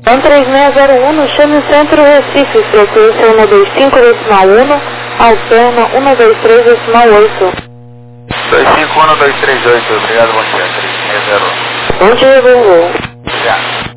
3601 no Chame Centro Recife, frequência 125 decimal 1, alterna 123 decimal 8. 251238, obrigado, bom dia, 3601. Bom dia, bom voo. Obrigado.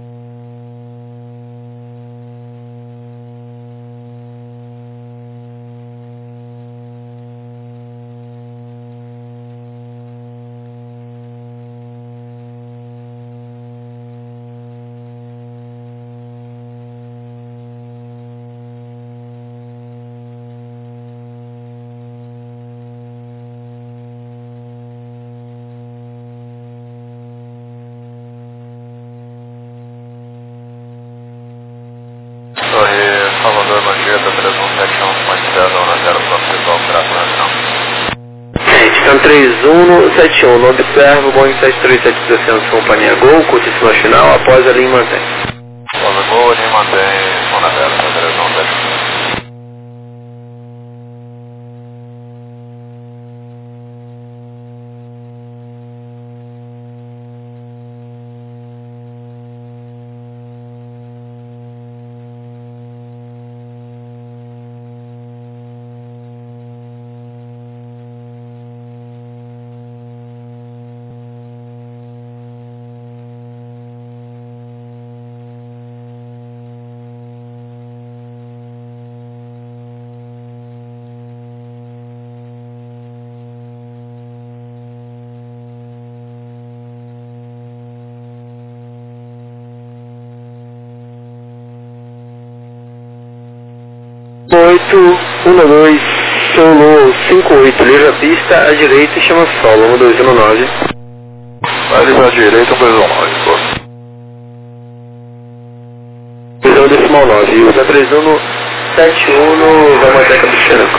Torre Salvador Mangueta 3171, comandando na 0 para operação nacional. Gente, 3171, não observo, Boeing 737-200, companhia Gol, curtíssima final, após a linha mantém. Após a Gol, linha mantém, som na 0 para 3171. Oito, 12, solo 58, livre a pista, à direita e chama solo, 1219. Vai livre à direita, 1219, pô. Visão decimal 9, usa 3171, vai manter a cabeceira.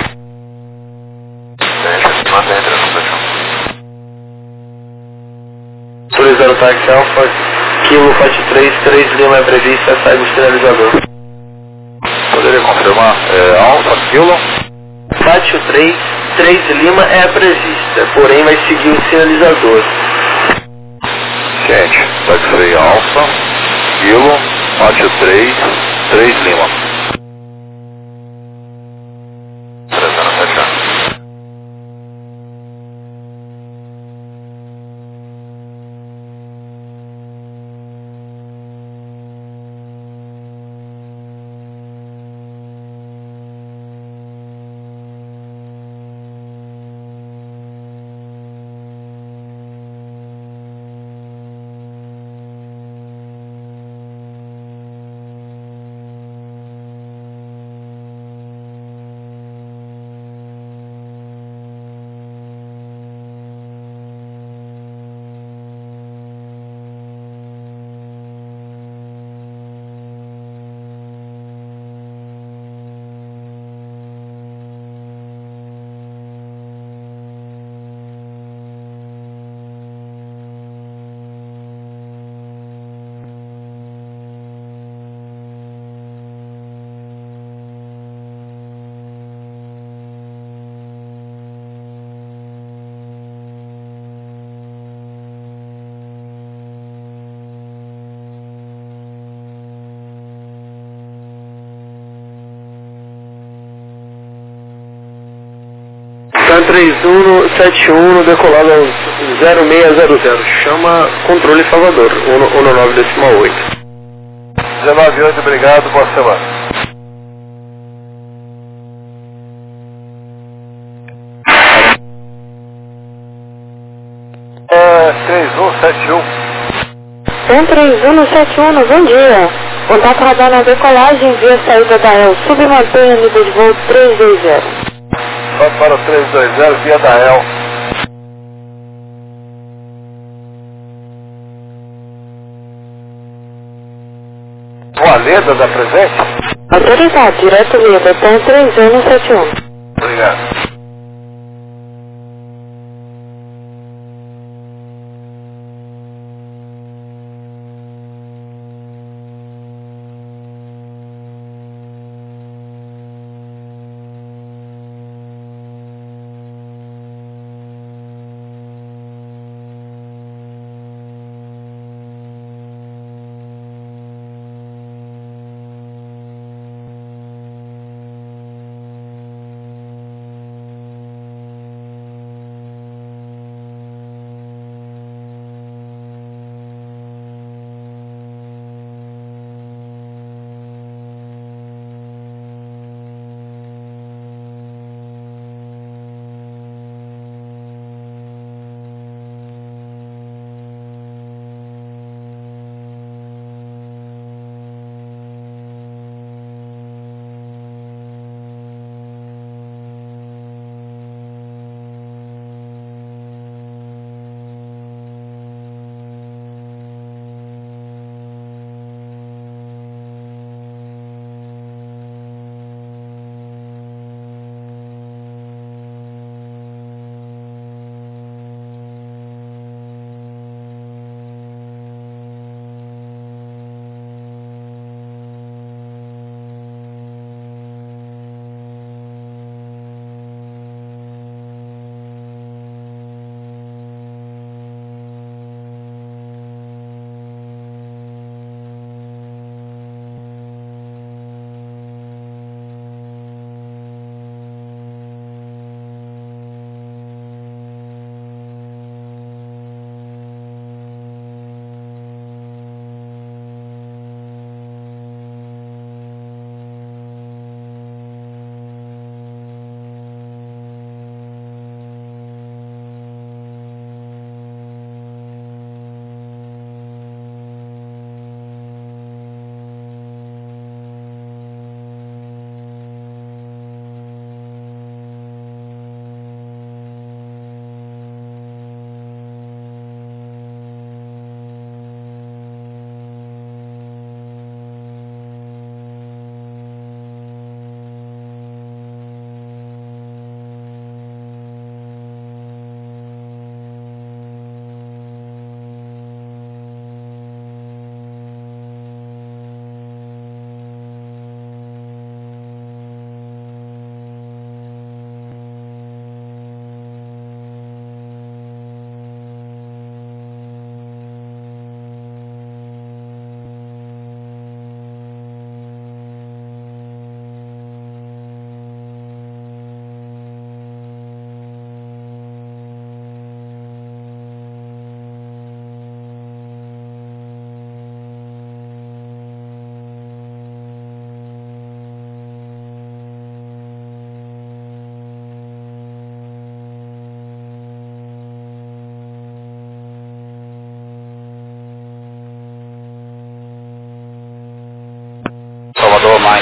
Mantém 3171. Autorizando o táxi Alfa, Kilo Fat 3 Lima é prevista, sai do sinalizador. Poderia confirmar? Alfa, Kilo? Fátio 3 Lima é prevista, porém vai seguir o sinalizador. Gente, taxi Alfa, Kilo, Fátio 3 Lima. 3071. Tá 3171, decolado aos 0600, chama controle Salvador, 19 decimal 8. 198, obrigado, boa semana. É 3171. 3171, bom dia. Contato radar na decolagem via saída da El, submantenha nível de voo 320. Só para o 320, via da El. Valeda da presente? Autorizado, direto via botão 3171. Obrigado.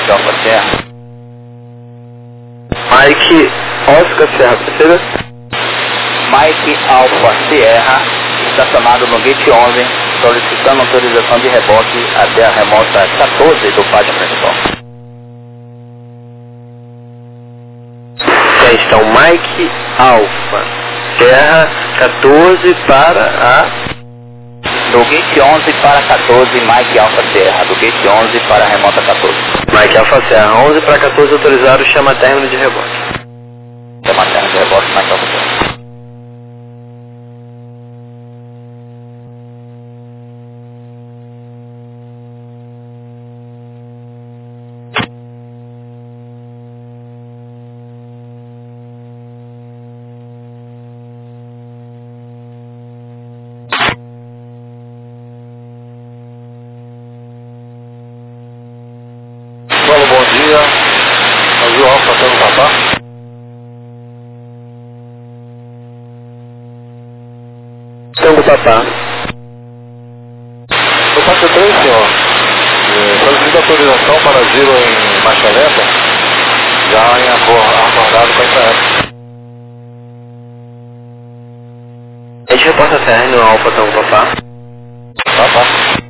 Mike Alfa Serra. Mike Oscar Serra, terceira. Mike Alfa Sierra, estacionado no gate 11, solicitando autorização de reboque até a remota 14 do pátio principal. Então, Mike Alfa Serra 14 para a... Do gate 11 para 14, Mike Alfa Serra. Do gate 11 para a remota 14. Mike Alfa Serra 11 para 14 autorizado, chama término de reboque. Chama término de reboque, Mike Alfa Serra. Bom dia, Azul Alfa Tango Papá. Tango Papá. No pátio 3, senhor, solicito autorização para giro em marcha lenta, já em acordado com a Infraero. A gente reporta término Alfa Tango Papá. Papá.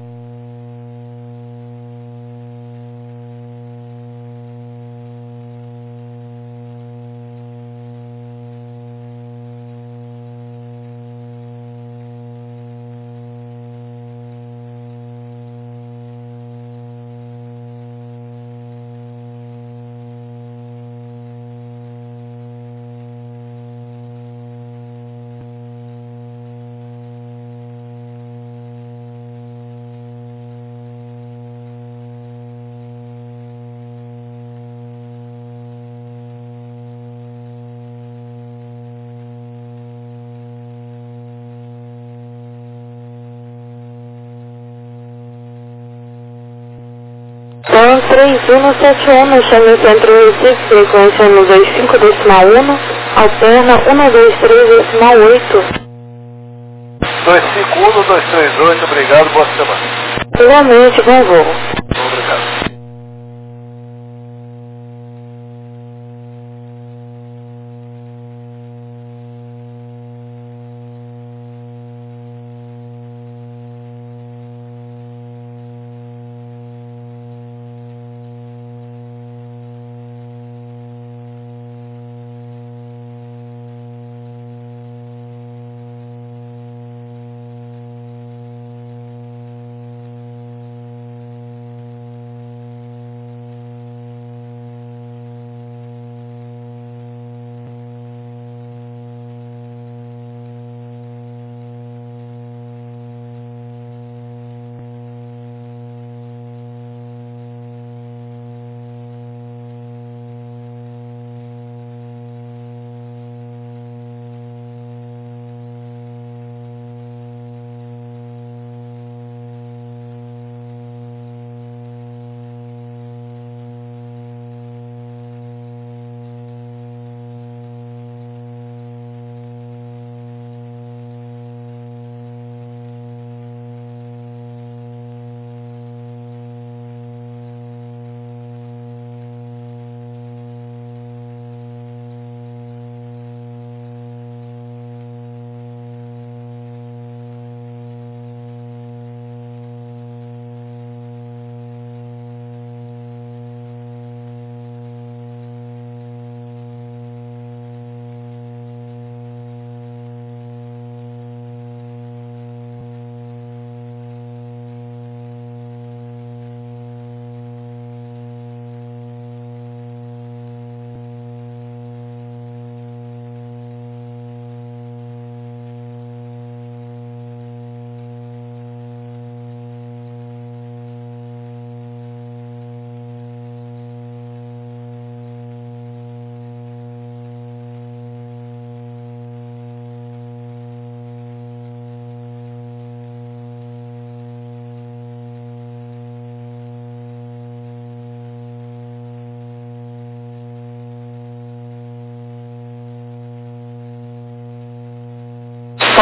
Então, 3171, chame Centro Recife, frequência no 25.1, alterna 123.8. 251, 238, obrigado, boa semana. Igualmente, bom voo. Obrigado.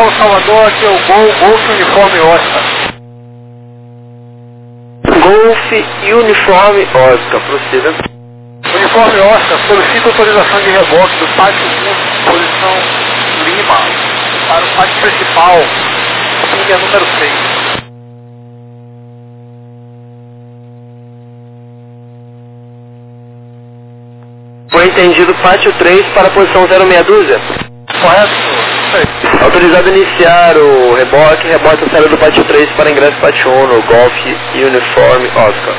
Salvador, aqui é o Golf Uniforme Oscar. Golf Uniforme Oscar, prossiga. Uniforme Oscar, solicita autorização de reboque do pátio 1, posição Lima, para o pátio principal, linha número 6. Foi entendido pátio 3 para a posição 062. Correto, senhor? Autorizado a iniciar o reboque a saída do pátio 3 para ingresso pátio 1 no Golf Uniforme Oscar.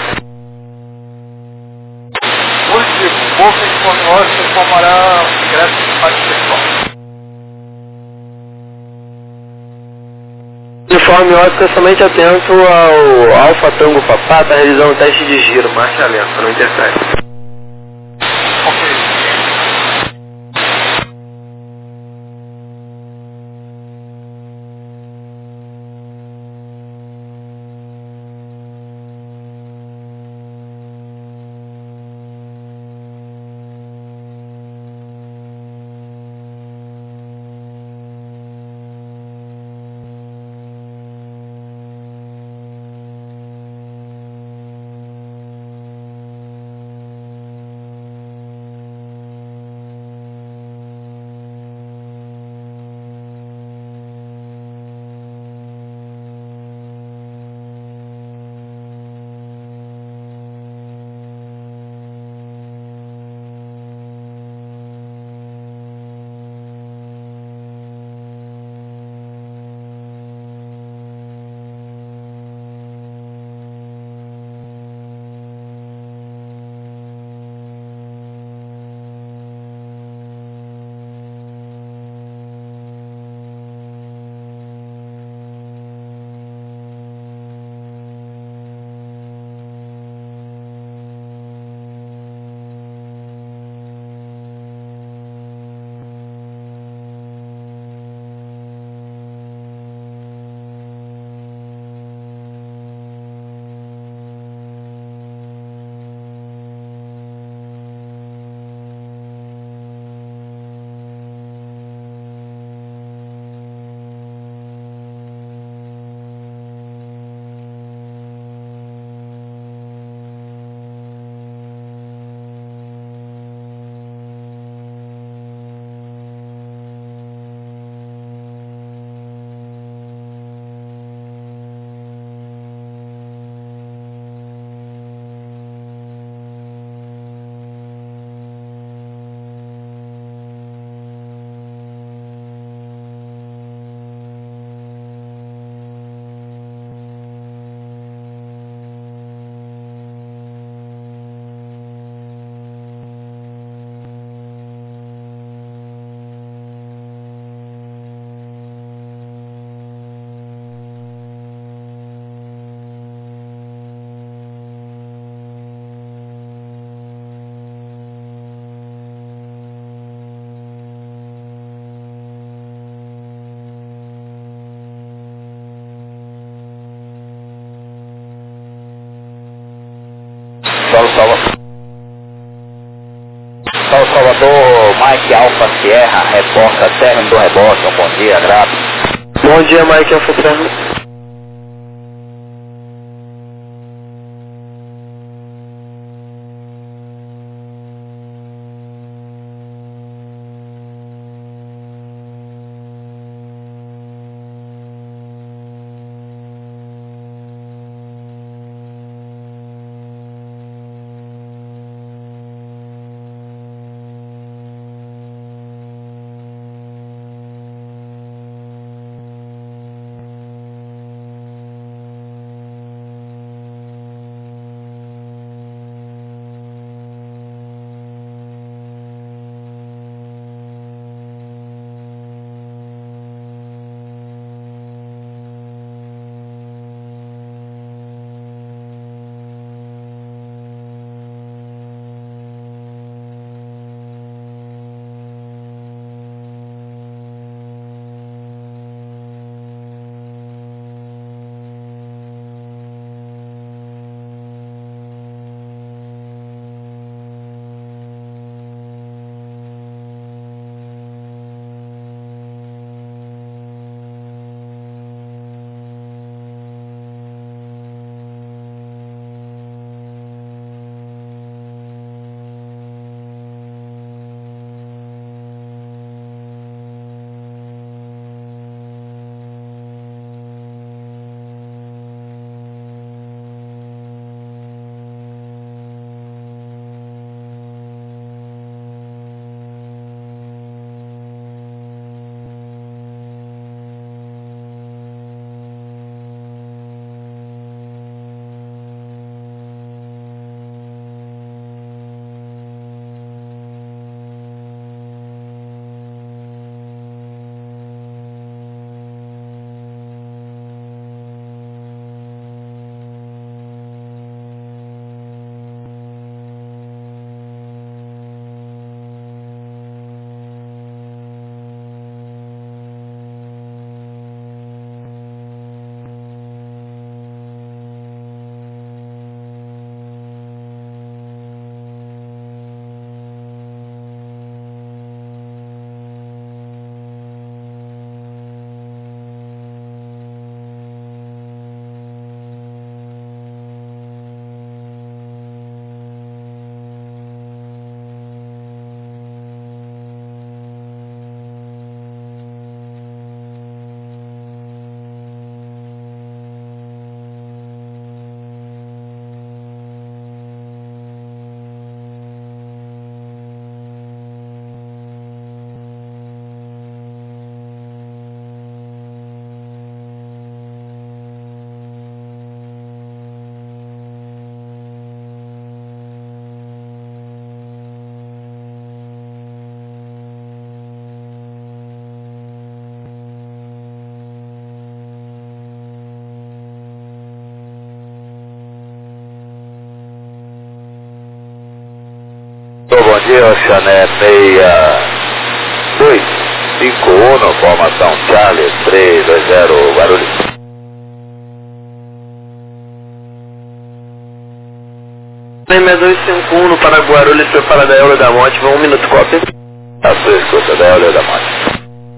Golf Uniforme Oscar informará o ingresso do pátio principal. Uniforme Oscar, somente atento ao Alfa Tango Papá, está realizando um teste de giro, marcha lenta, não interfere. Salvador, Mike Alfa Sierra, reporta término do reboque. Bom dia, grato. Bom dia, Mike Alfa Sierra. dia, Oceané 6251, formação Charlie 320 Guarulhos. 6251 para Guarulhos, prepara da Eula da Monte, 1 minuto, cópia. A sua escuta da Eula da Monte.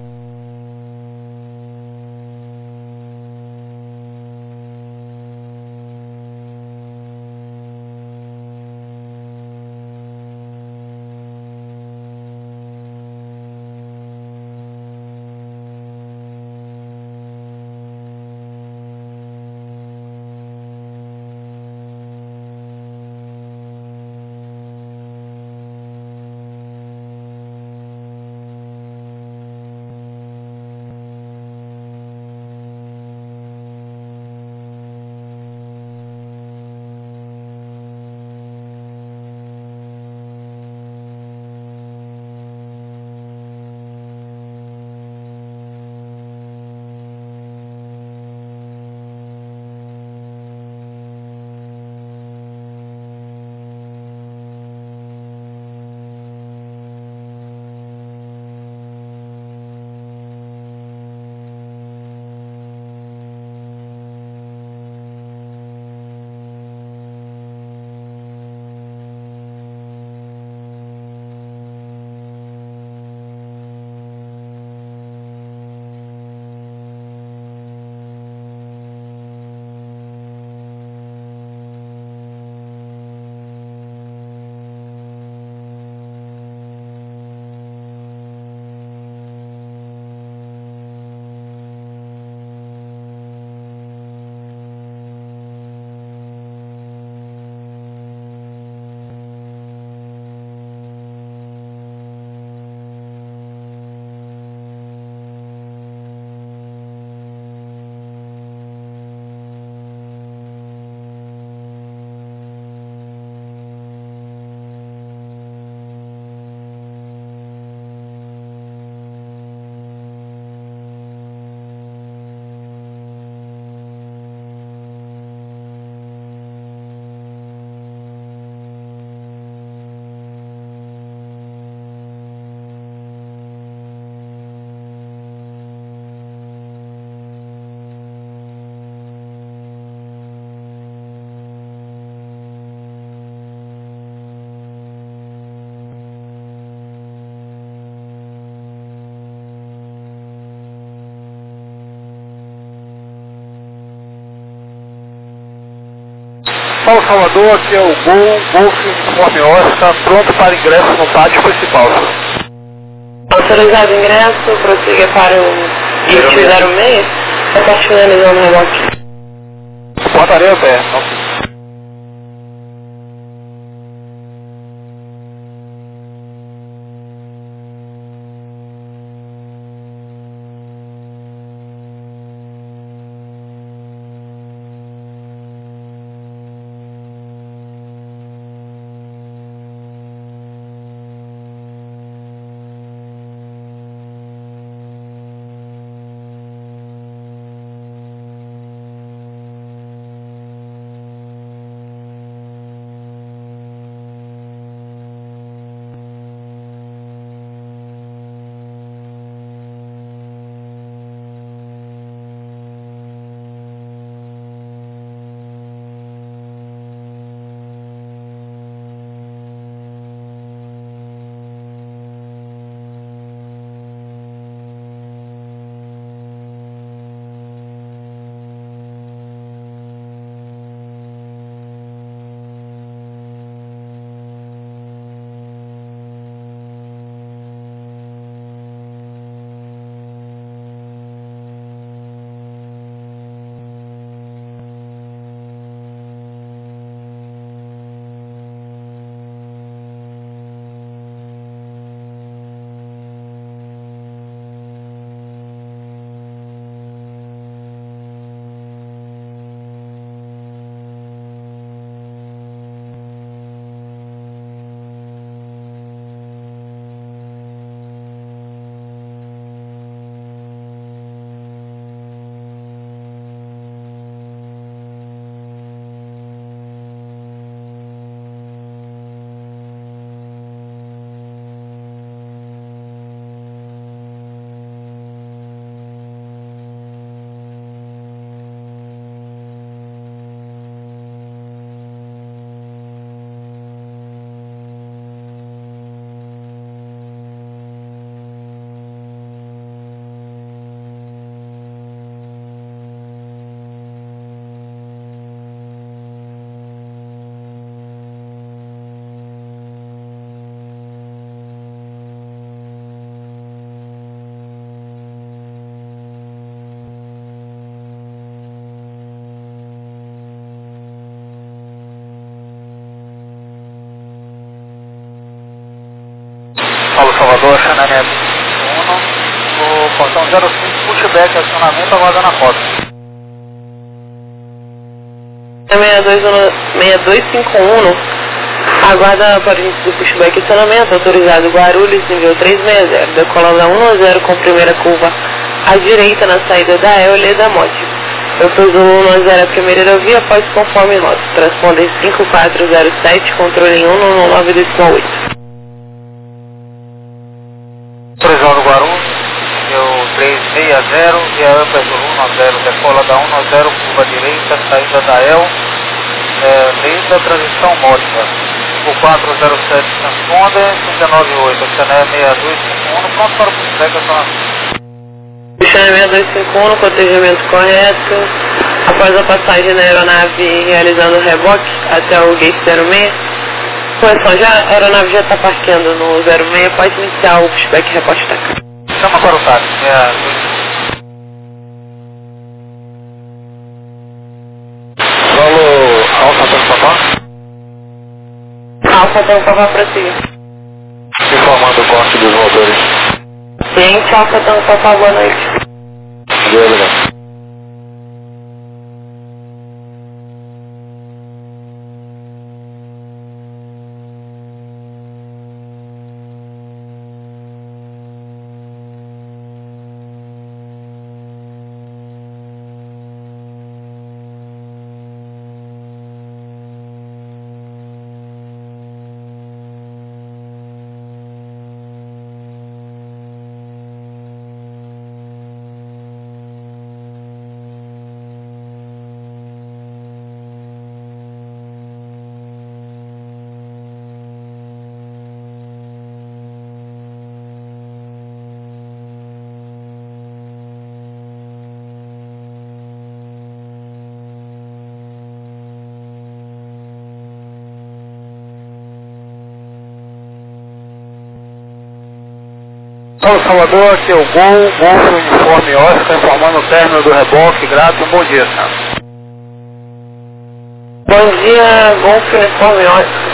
Paulo Salvador, aqui é o Golf Uniforme Oscar, pronto para ingresso no pátio principal. Autorizado ingresso, prossiga para o GIFT 06, está finalizando o reboque. Portaria aberta. Salvador, Xanané 1, o portão 05, pushback, acionamento, aguardando a foto. 6251, aguarda para o início do pushback, acionamento, autorizado Guarulhos, nível 360, decolando a 10, com primeira curva à direita na saída da Eole da Mote. Eu pus o 10 a primeira aerovia, após conforme nota. Transponder 5407, controle 19928. Autorizado Guarulhos, nível 360, via Upper do 10, decola da 10, curva direita, saída da El, desde a transição módica. 5407, transponder, 598, Xané 6251, pronto para o pushback, acionamento. Xané 6251, protegimento correto. Após a passagem da aeronave realizando o reboque até o gate 06. Correção, a aeronave já está parqueando no 06, pode iniciar o pushback reporte da casa. Chama para o táxi, Solo Alfa Tango Papá. Alfa Tango Papá, prossiga. Informando o corte dos motores. Ciente, Alfa Tango Papá, boa noite. Obrigado. Olá, Salvador, aqui é o Golfo Uniforme Oscar, informando o término do reboque, grato, bom dia, senhor. Bom dia, Golfo Uniforme Oscar.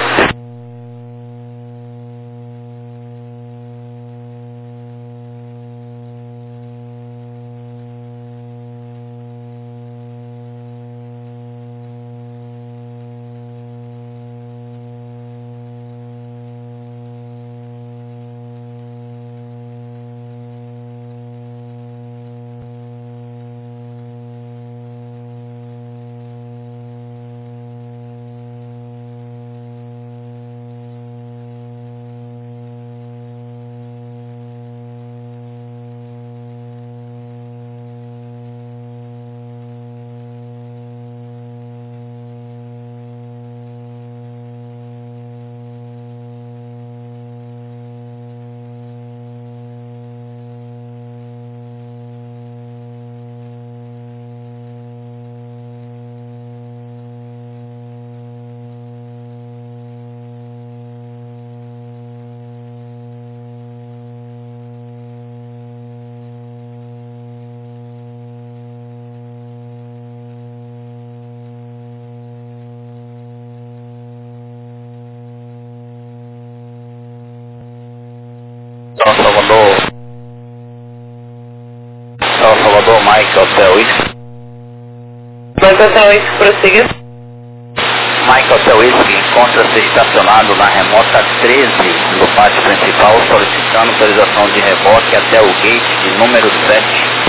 Salvador, Mike Hotel Whisky. Mike Hotel Whisky, prossiga. Mike Hotel Whisky encontra-se estacionado na remota 13 do pátio principal, solicitando autorização de reboque até o gate de número 7.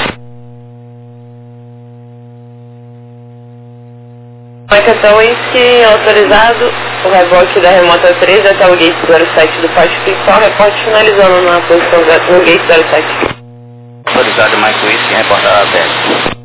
Mike Hotel Whisky, autorizado o reboque da remota 13 até o gate 07 do pátio principal, reporte finalizando na posição no gate 07. Autorizado Mike Whisky, reportar aberto.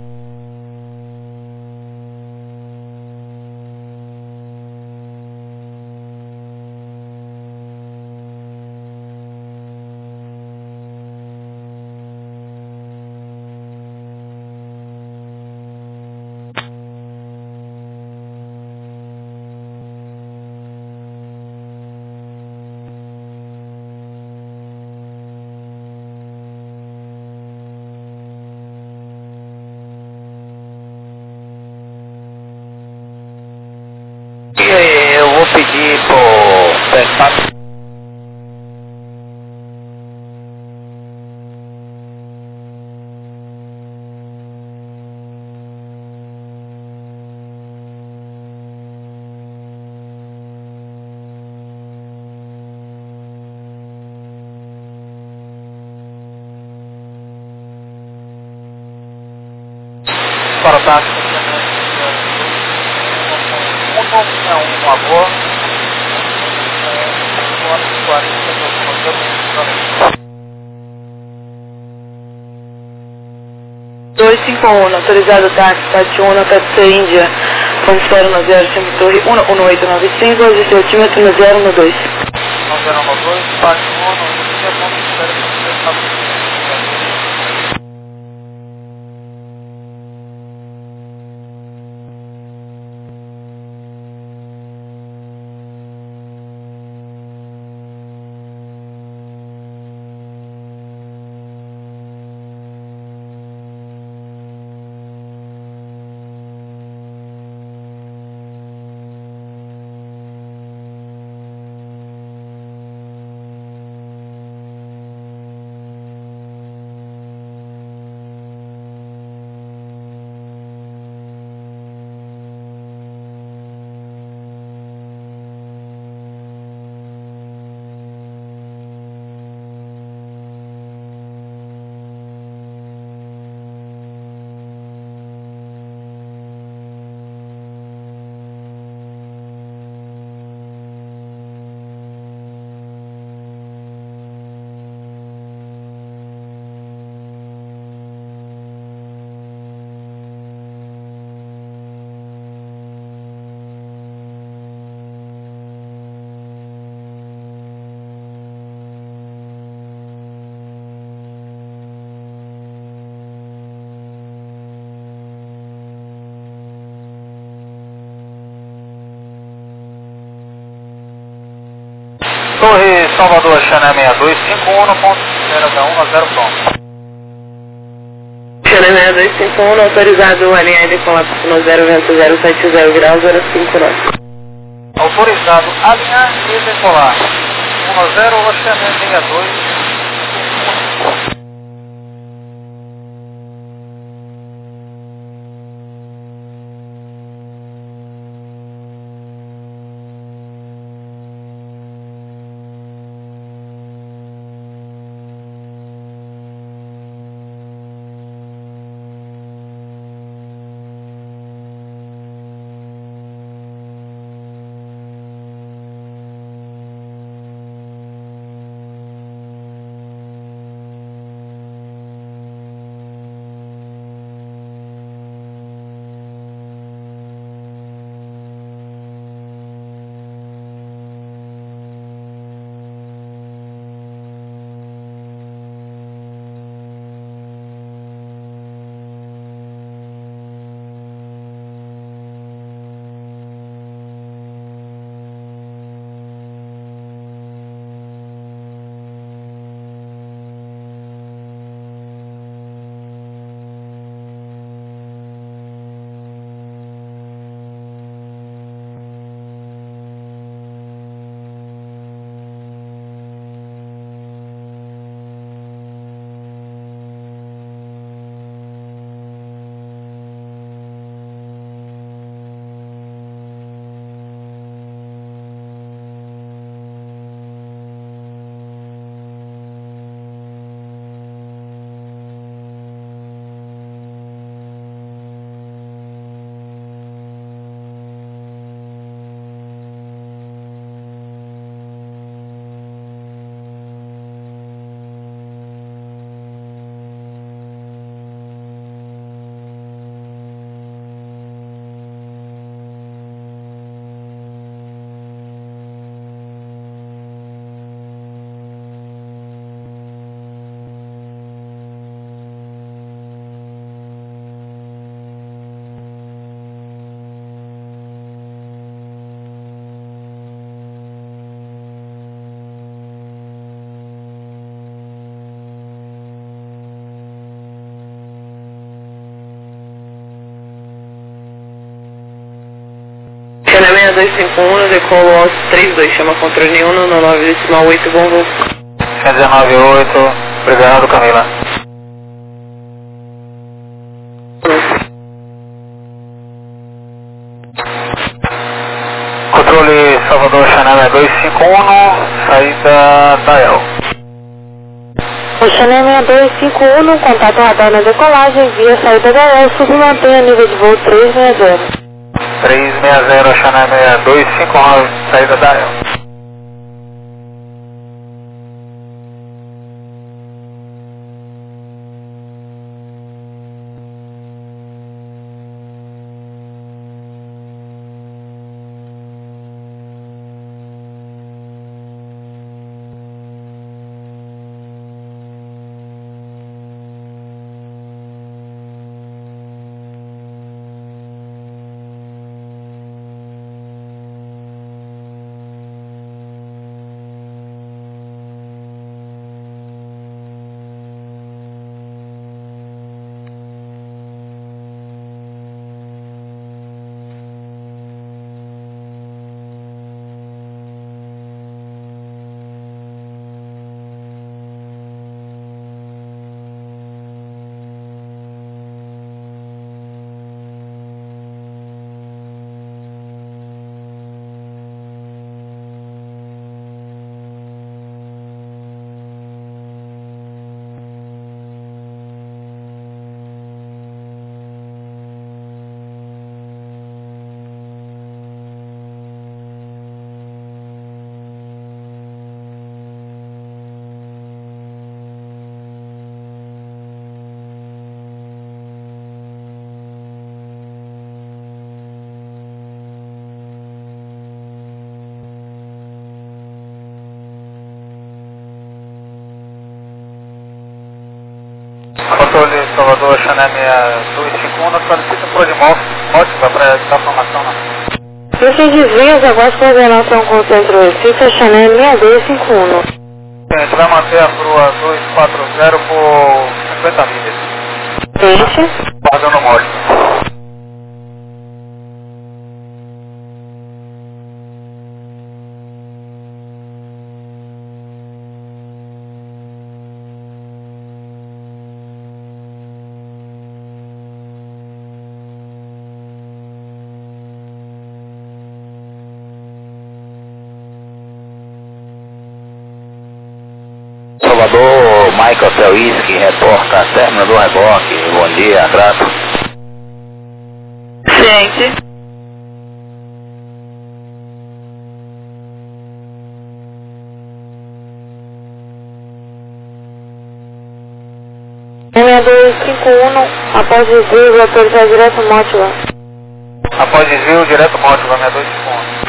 Eu vou pedir por para o táxi. Uma boa. 251, autorizado táxi, Tati 1, Tati Índia, Constero no 0, Time Torre 11895, legislatímetro no 012. 012, Tati 1, Constero. Torre Salvador, Xané 6251, no ponto 0H1 a 0 pronto. Xané 6251, autorizado alinhar de colapso no 0 vento 070 grau 059. Autorizado alinhar e decolar. 10, Xané 62. Xané 6251, decolo alto 32, chama controle 1 no 9,8, bom voo. 198, obrigado Camila. Controle Salvador, Xané 251, saída da El. Channel 6251, contato radar na decolagem, via saída da El, submantenha nível de voo 360. 360, Channel 6251, saída da El. Controle Salvador, Channel 6251, solicita um Prodimóvel para essa formação não. Esses desvios agora coordenação com o Centro Recife, Channel 6251. A gente vai manter a Prua 240 por 50 milhas. Gente. Guardando mole. Salvador, Michael Telwski, reporta término do reboque. Bom dia, grato. Gente. Channel 6251, após desvio, vou autorizar direto Mótila. Após desvio, direto Mótila, 6251.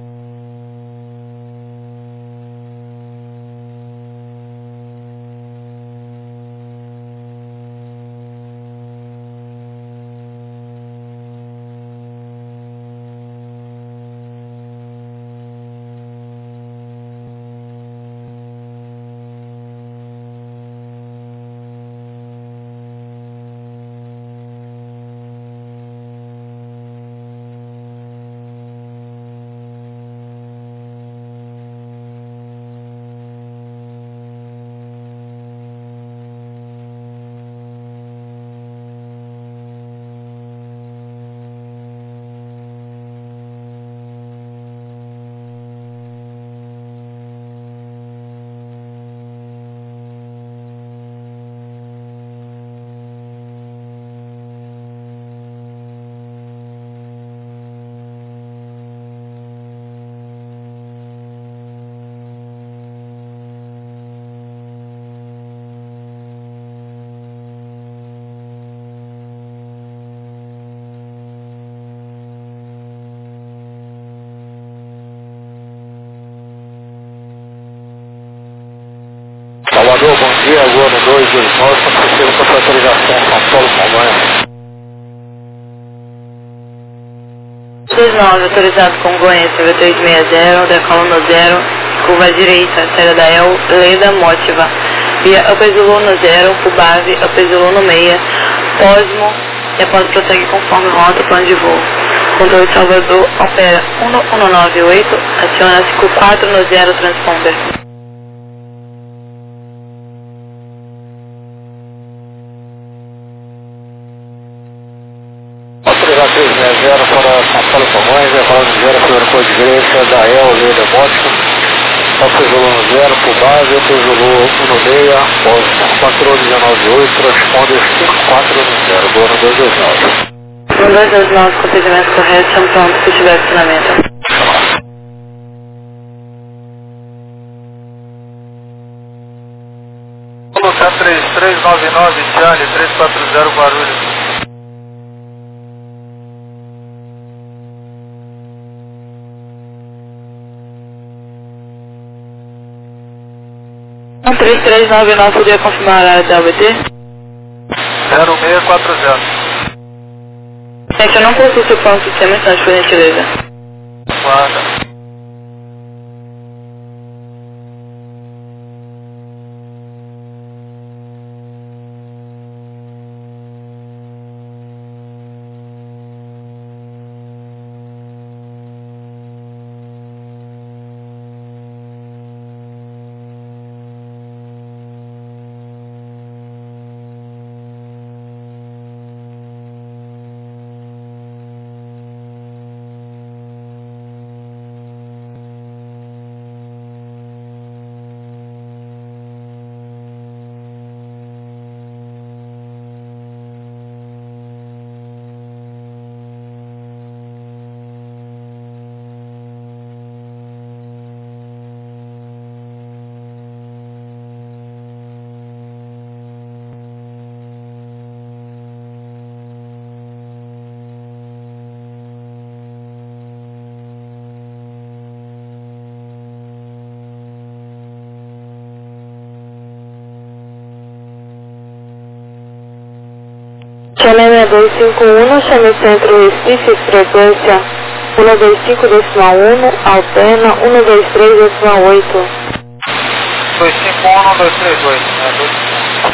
Salvador, bom dia, Agora 229, precisa sua autorização, São Paulo, Congonhas. 29, autorizado Congonhas, CV360, decola no 0, curva à direita, saída da El, Leda Mótiva, via Upper Zulu no 0, Pubave, Upper Zulu no 6, Posmo, e após prossegue conforme rota, plano de voo. Controle de Salvador, opera 1198, aciona 54 no 0, transponder. Autorizar 360 para São Paulo, Congonhas, decola no 0, primeira cor de direita, da El, Leda Mótiva. Alfa Zulu 10 por base, Alfa Zulu 16, Boston, patrulha 198, responde 5410, Boa 229. 1229, com atendimento correto, chamo pronto, se tiver acionamento. Colocar 3399, Charlie, 340 Guarulhos. Um 3399, poderia confirmar a área da ABT? 0640. Gente, eu não consigo seu ponto de sistema, então, por gentileza. Guarda. Chame 6251, chame Centro Recife, frequência 125.1, alterna 123.8. 251, 232, né? 251.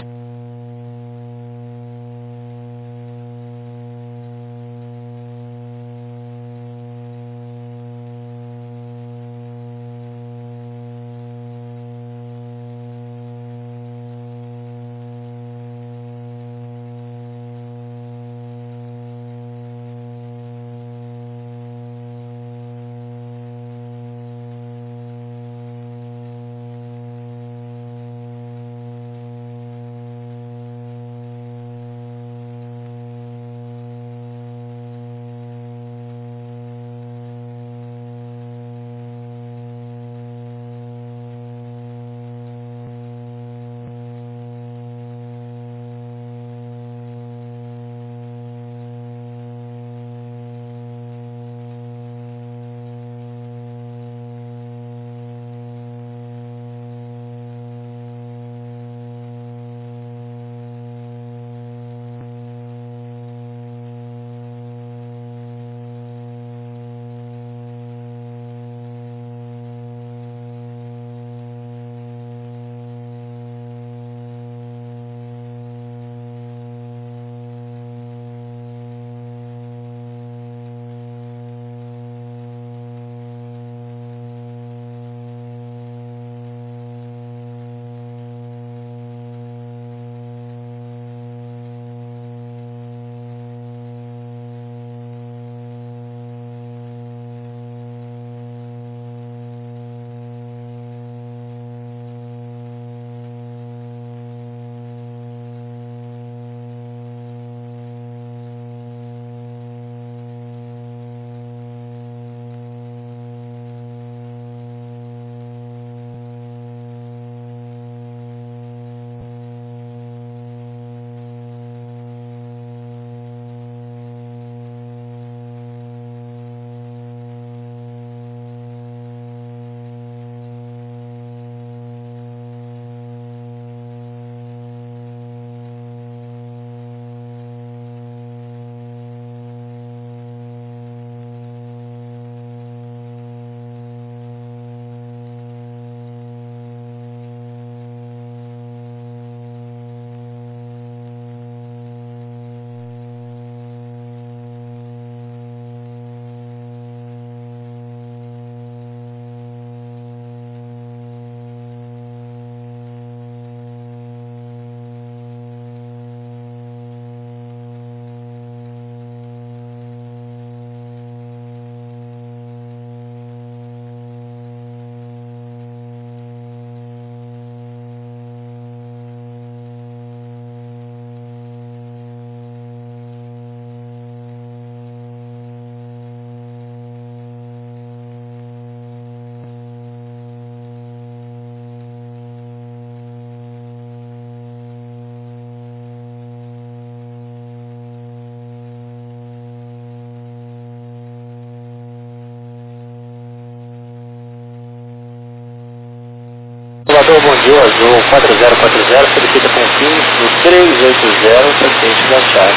Salvador, bom dia, Azul 4040, solicita confins do 380, paciente da chave.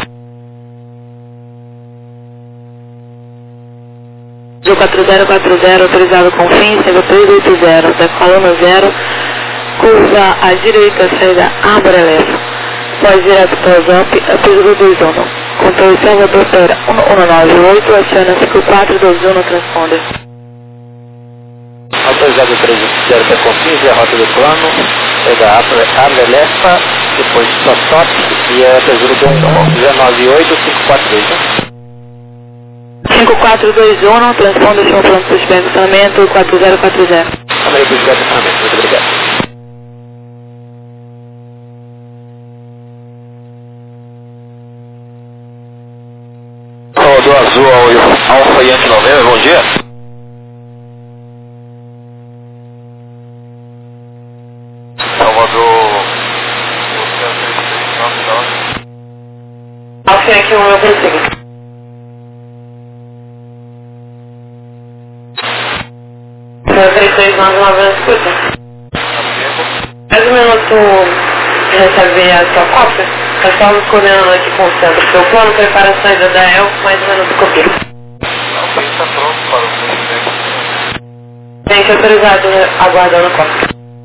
Azul 4040, autorizado confins, chega 380, decola no 0, curva à direita, saída Árvore Leste. Pode direto para o ZOP, apiso 21. Controle Salvador para 1198, aciona 5421 transponder. Autorizado 380 para confins, é a rota do plano, é da Árvore Leste, depois só stop e é apiso 198 5421, transponder chama plano de estacionamento 4040. Amém, por estacionamento, muito obrigado. Salvador Azul Alfa Yankee 90, bom dia. Salvador Alfa Yankee 1, eu prossigo. Meu 33999, escuta. Mais um minuto receber a sua cópia. Eu estava coordenando aqui com o centro. Seu plano, prepara a saída da EL, mais um minuto copia. Não, está pronto para o presidente. Gente, autorizado, aguardando a cópia.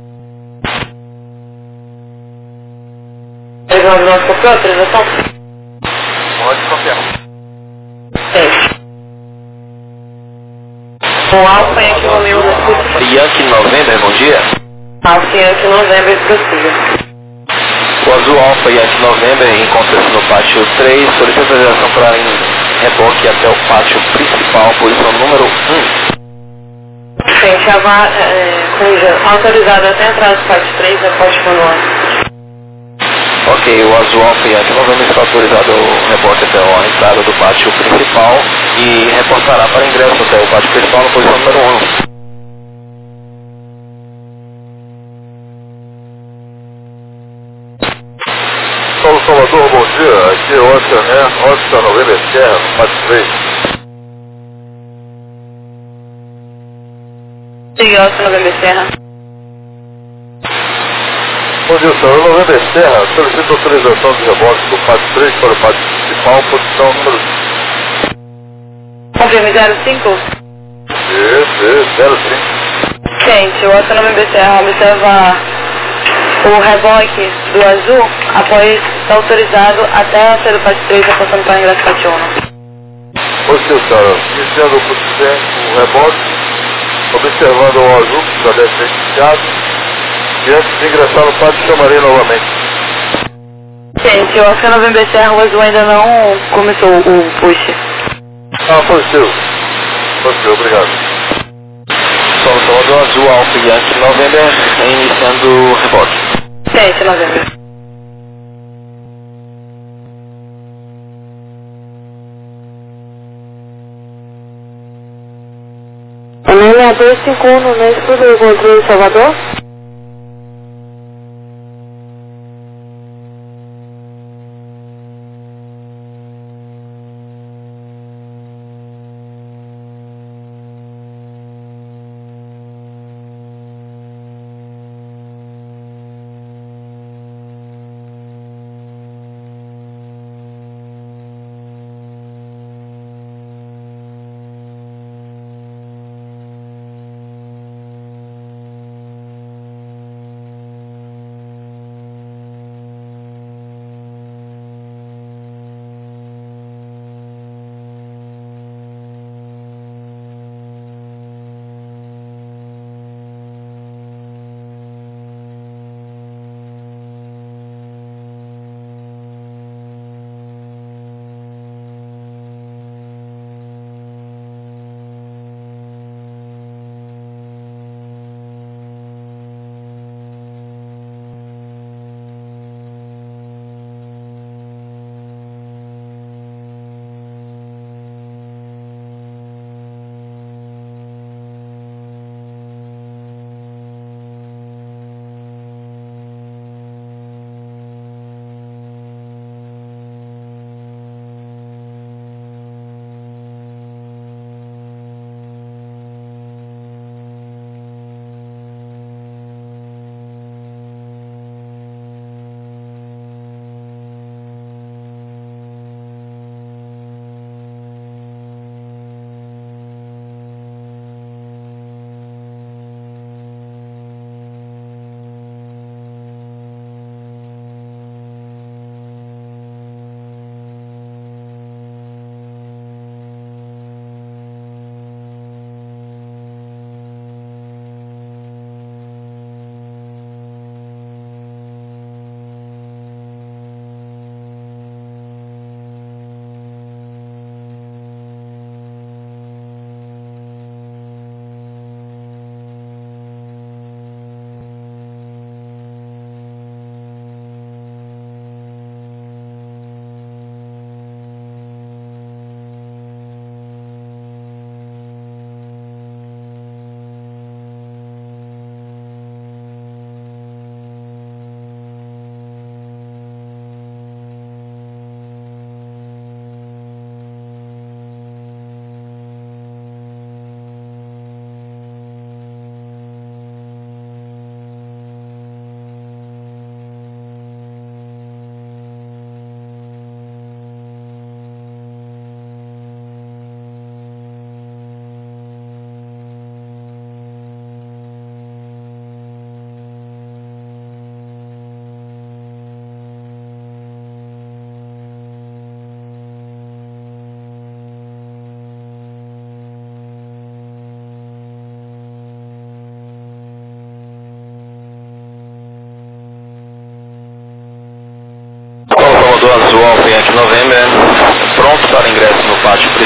399 copiou, autorização? Pode copiar. Gente. O Alfa Yankee Romeo na escuta. Yankee 90, bom dia. Alfa Yankee Novembro e prossiga. O Azul Alfa Yankee 90 encontra-se no pátio 3, solicita autorização para em reboque até o pátio principal, posição número 1. Gente, corrija, autorizado até a entrada do pátio 3, após manual. Ok, o Azul Alfa Yankee 90 está autorizado o reboque até a entrada do pátio principal e reportará para ingresso até o pátio principal na posição número 1. Paulo Salvador, bom dia. Aqui é Oscar, né? Oscar 90 Serra, no Pátio 3. Siga, Oscar Novembro Serra. Bom dia, senhor. 90 Serra, solicito autorização de reboque do Pátio 3 para o Pátio Principal, posição número Confirme 05. Isso, 05. Gente, o Oscar Novembro Serra observa o reboque do azul após estar autorizado até a saída do pátio 3, passando para o ingresso pátio 1. Ô, senhor, iniciando o reboque, observando o azul, que já deve ser iniciado, e antes de ingressar no pátio, chamarei novamente. Gente, o Oscar Novembro Serra, o azul ainda não começou o push. Ah, foi seu, obrigado. Salvador Azul Alfa Yankee 90 iniciando o reboque. Gente, novembro. Anélia 251, no escudo do controle de Salvador?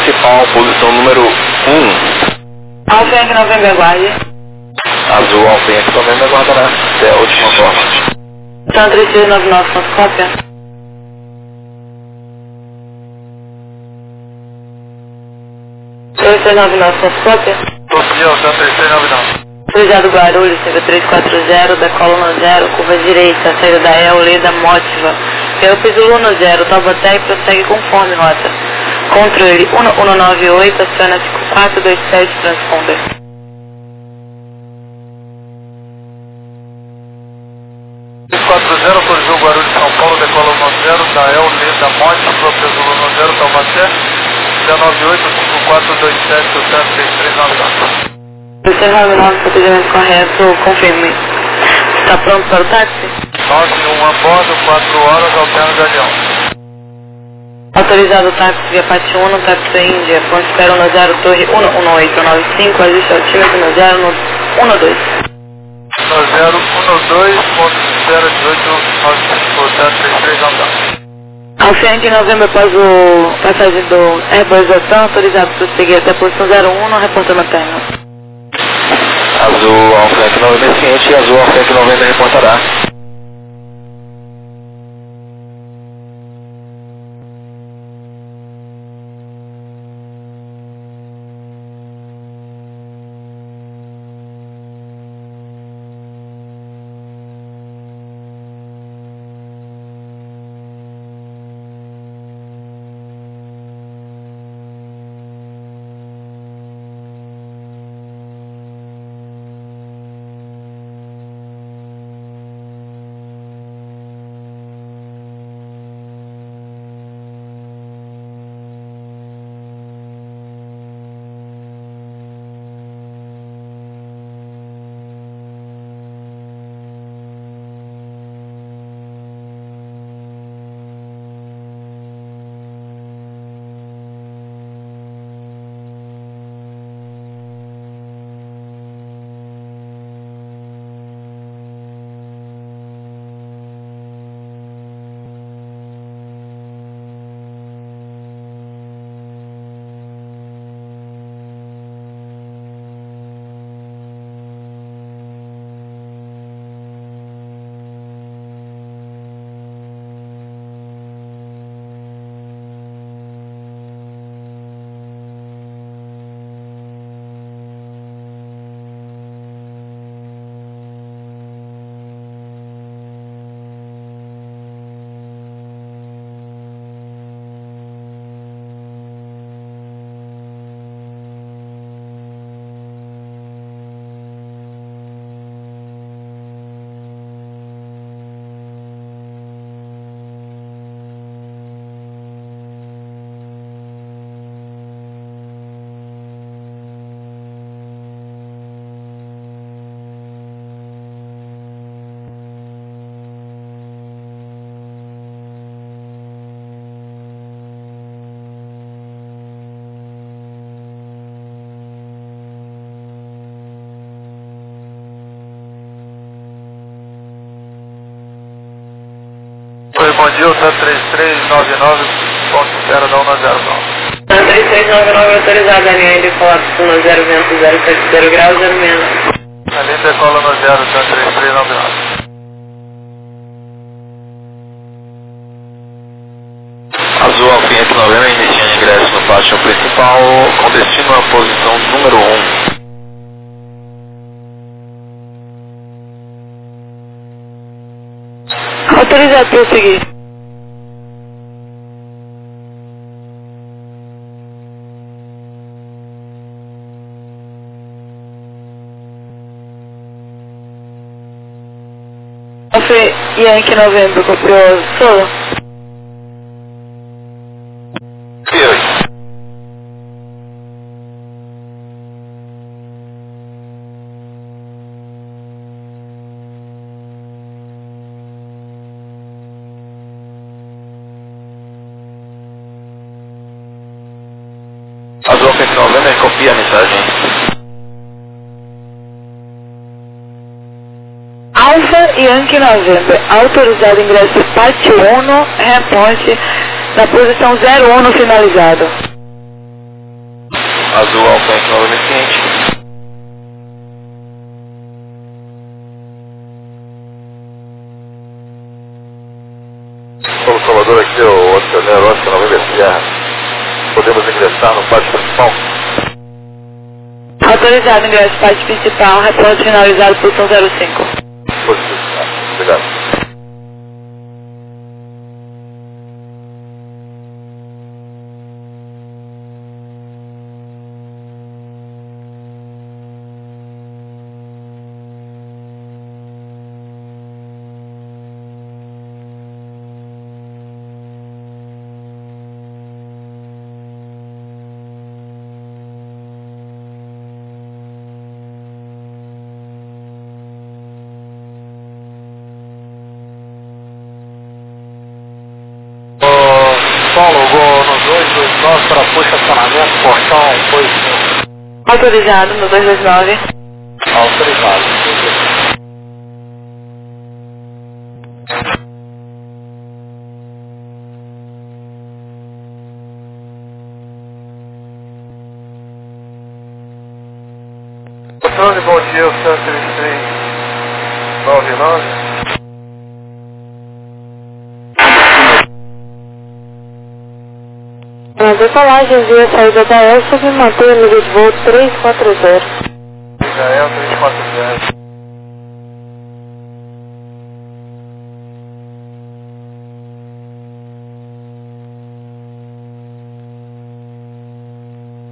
principal, posição número 1. Alfa Yankee November, aguarde. Azul, Alfa Yankee November, aguardará até a última forma. Então 3699, quanto cópia? 3699, quanto cópia? Bom dia, Alta 3699. Cruzado Guarulhos, nível 340, decola no 0, curva direita, saída da El, Leda, Mótiva. Piso Zulu no 0, Taubaté e prossegue conforme nota. Controle 1198, aciona 427, transponder. Corujou Guarulhos, São Paulo, decola no 0, da El, Leda, Mótiva, Piso Zulu no 0, Taubaté, 1985427, Alta 3399. 3699, procedimento correto, confirme. Está pronto para o táxi? 91 a bordo, 4 horas, alterno Galeão. Autorizado o táxi via Pátio 1, táxi Índia, ponto espera no 0, torre 11895, ajuste altímetro no 0, no 12. No 012, ponto espera 1895, Alta 3399. Alfa Yankee Novembro após o passagem do Airbus Otan, autorizado para prosseguir até a posição 01, reportando a terra. Azul, Alfa Yankee November ciente, Azul, Alfa Yankee November reportará. Oi, bom dia, Alta 3399, ponto espera da 109. 3399 autorizado, a linha de colapso no 0 vento 070 graus 0 menos. Ali decola no 0, Alta 3399. Azul, Alfa Yankee November iniciando ingresso no pátio principal, com destino à posição número 1. Autorizado para prosseguir. Alfa Yankee Novembro, copiou solo? Oi. Azul, Alfa Yankee November, copia a mensagem. Alfa Yankee November, autorizado ingresso Pátio 1, reponte na posição 01 finalizado. Azul Alfa Yankee novamente ciente. Paulo Salvador, aqui é o Oceanero Oscar November Sierra. Podemos ingressar no pátio principal? Autorizado ingresso pátio principal, repórter finalizado posição 05. Positivo. Obrigado. Paulo, gol no 229 para puxa acionamento, portão 25. Autorizado no 229. Autorizado. Antônio, bom dia, o 13399. Na decolagem via saída da EL, sob manter o nível de voo 340. Israel 340.